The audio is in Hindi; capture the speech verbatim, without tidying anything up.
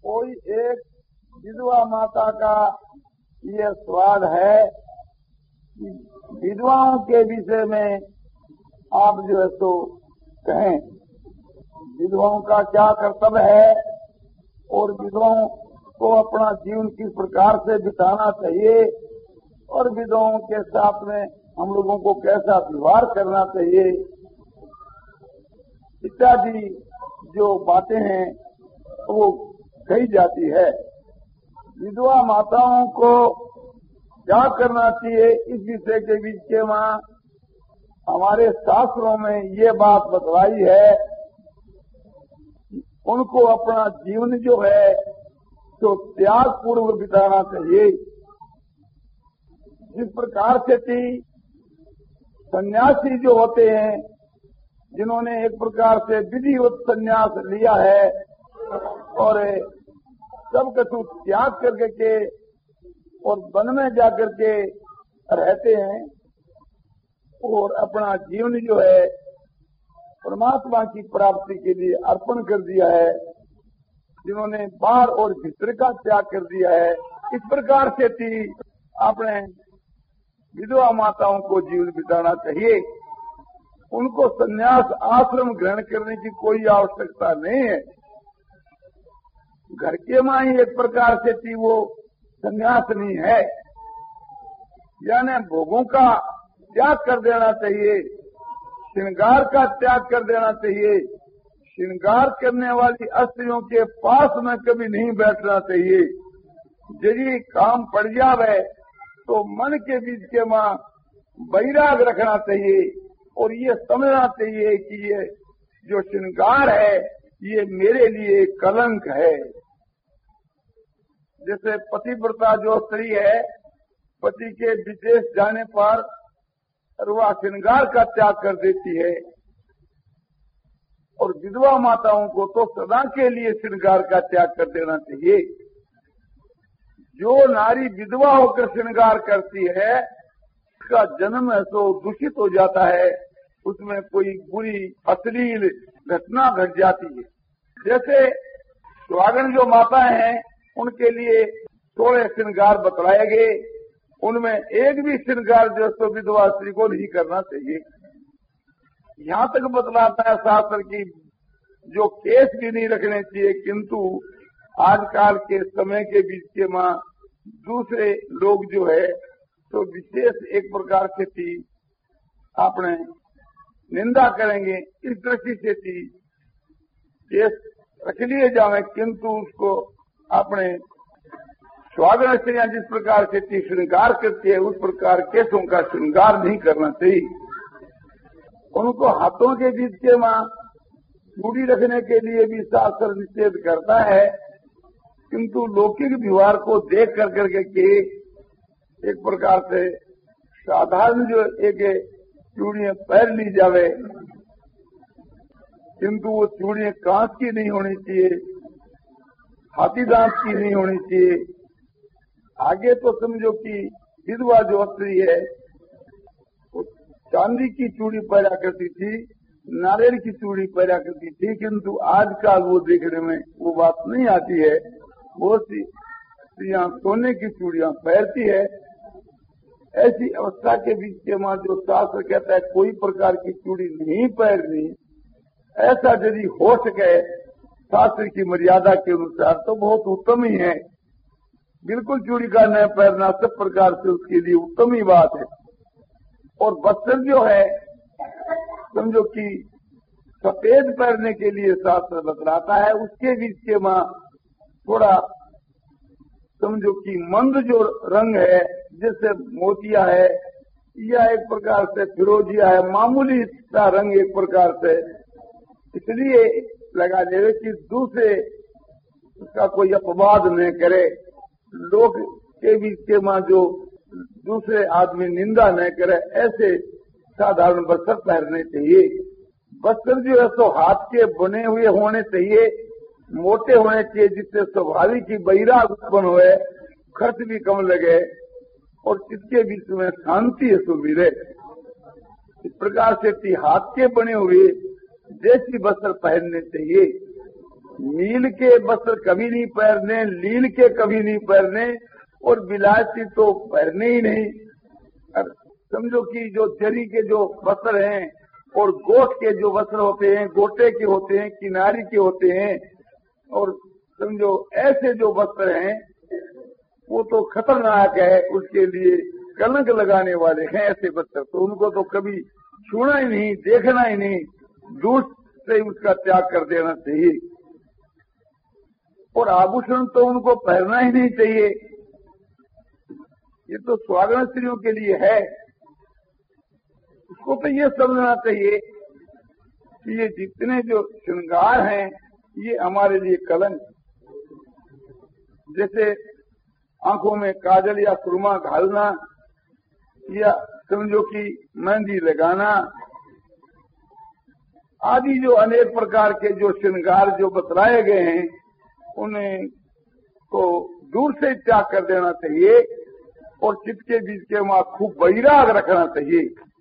कोई एक विधवा माता का ये सवाल है कि विधवाओं के विषय में आप जो है तो कहें, विधवाओं का क्या कर्तव्य है और विधवाओं को अपना जीवन किस प्रकार से बिताना चाहिए और विधवाओं के साथ में हम लोगों को कैसा व्यवहार करना चाहिए इत्यादि जो बातें हैं वो कही जाती है। विधवा माताओं को क्या करना चाहिए इस विषय के बीच के वहाँ हमारे शास्त्रों में ये बात बतलाई है, उनको अपना जीवन जो है तो त्याग पूर्व बिताना चाहिए। जिस प्रकार से कि सन्यासी जो होते हैं, जिन्होंने एक प्रकार से विधिवत सन्यास लिया है और सब कछु त्याग करके के और वन में जाकर के रहते हैं और अपना जीवन जो है परमात्मा की प्राप्ति के लिए अर्पण कर दिया है, जिन्होंने बाहर और भीतर का त्याग कर दिया है, इस प्रकार से थी अपने विधवा माताओं को जीवन बिताना चाहिए। उनको संन्यास आश्रम ग्रहण करने की कोई आवश्यकता नहीं है। घर के मां ही एक प्रकार से थी वो संन्यास नहीं है, यानी भोगों का त्याग कर देना चाहिए, श्रृंगार का त्याग कर देना चाहिए। श्रृंगार करने वाली स्त्रियों के पास में कभी नहीं बैठना चाहिए। यदि काम पड़ जावे तो मन के बीच के मां वैराग रखना चाहिए और ये समझना चाहिए कि ये जो श्रृंगार है ये मेरे लिए कलंक है। जैसे पतिव्रता जो स्त्री है, पति के विदेश जाने पर वह श्रृंगार का त्याग कर देती है और विधवा माताओं को तो सदा के लिए श्रृंगार का त्याग कर देना चाहिए। जो नारी विधवा होकर श्रृंगार करती है उसका जन्म है तो दूषित हो जाता है, उसमें कोई बुरी अश्लील घटना घट जाती है। जैसे सुहागन जो माताएं हैं उनके लिए थोड़े श्रृंगार बतलाए गए, उनमें एक भी श्रृंगार जो तो विधवा स्त्री को नहीं करना चाहिए। यहाँ तक बतलाता है शास्त्र की जो केस भी नहीं रखने चाहिए, किंतु आजकल के समय के बीच के मां दूसरे लोग जो है तो विशेष एक प्रकार से थी अपने निंदा करेंगे, इस दृष्टि से थी केस रख लिए जावे, किंतु उसको अपने स्वागन स्त्रियां जिस प्रकार से थी श्रृंगार करती है उस प्रकार केसों का श्रृंगार नहीं करना चाहिए। उनको हाथों के बीच के मां चूड़ी रखने के लिए भी शास्त्र निषेध करता है, किंतु लौकिक व्यवहार को देख कर करके के एक प्रकार से साधारण जो एक चूड़ियां पहन ली जावे, किंतु वो चूड़ियां कांच की नहीं होनी चाहिए, हाथी दांत की नहीं होनी चाहिए। आगे तो समझो कि विधवा जो स्त्री है वो चांदी की चूड़ी पहना करती थी, नारियल की चूड़ी पहना करती थी, किंतु आजकल वो देखने में वो बात नहीं आती है। बहुत सी स्त्रियां सोने की चूड़ियां पहनती है। ऐसी अवस्था के बीच के मां जो शास्त्र कहता है कोई प्रकार की चूड़ी नहीं पहननी, ऐसा यदि हो सके शास्त्र की मर्यादा के अनुसार तो बहुत उत्तम ही है। बिल्कुल चूड़ी का न पहनना सब प्रकार से उसके लिए उत्तम ही बात है। और वस्त्र जो है समझो कि सफेद पहनने के लिए शास्त्र बतलाता है, उसके बीच के मां थोड़ा समझो कि मंद जो रंग है जैसे मोतिया है या एक प्रकार से फिरोजिया है, मामूली सा रंग एक प्रकार से इसलिए लगा देवे कि दूसरे उसका कोई अपवाद न करे, लोग के बीच के मां जो दूसरे आदमी निंदा न करे, ऐसे साधारण वस्त्र पहनने चाहिए। वस्त्र जो है तो हाथ के बने हुए होने चाहिए, मोटे होने चाहिए, जिससे स्वाभाविक ही वैराग उत्पन्न हुए, खर्च भी कम लगे और जिसके बीच में शांति है सुमिरे। इस प्रकार से हाथ के बने हुए देसी वस्त्र पहनने चाहिए। नील के वस्त्र कभी नहीं पहनने, लील के कभी नहीं पहनने, और विलासी तो पहनने ही नहीं। समझो कि जो जरी के जो वस्त्र हैं और गोट के जो वस्त्र होते हैं, गोटे के होते हैं, किनारी के होते हैं, और समझो ऐसे जो वस्त्र हैं वो तो खतरनाक है, उसके लिए कलंक लगाने वाले हैं ऐसे वस्त्र। तो उनको तो कभी छूना ही नहीं, देखना ही नहीं, दूर से उसका त्याग कर देना चाहिए। और आभूषण तो उनको पहनना ही नहीं चाहिए। ये तो स्वागण स्त्रियों के लिए है। उसको तो ये समझना चाहिए कि ये जितने जो श्रृंगार हैं ये हमारे लिए कलंक। जैसे आंखों में काजल या सुरमा घालना, या समझो कि मेहंदी लगाना आदि जो अनेक प्रकार के जो श्रृंगार जो बतलाए गए हैं, उन्हें को दूर से त्याग कर देना चाहिए और चित्त के बीच के वहां खूब वैराग रखना चाहिए।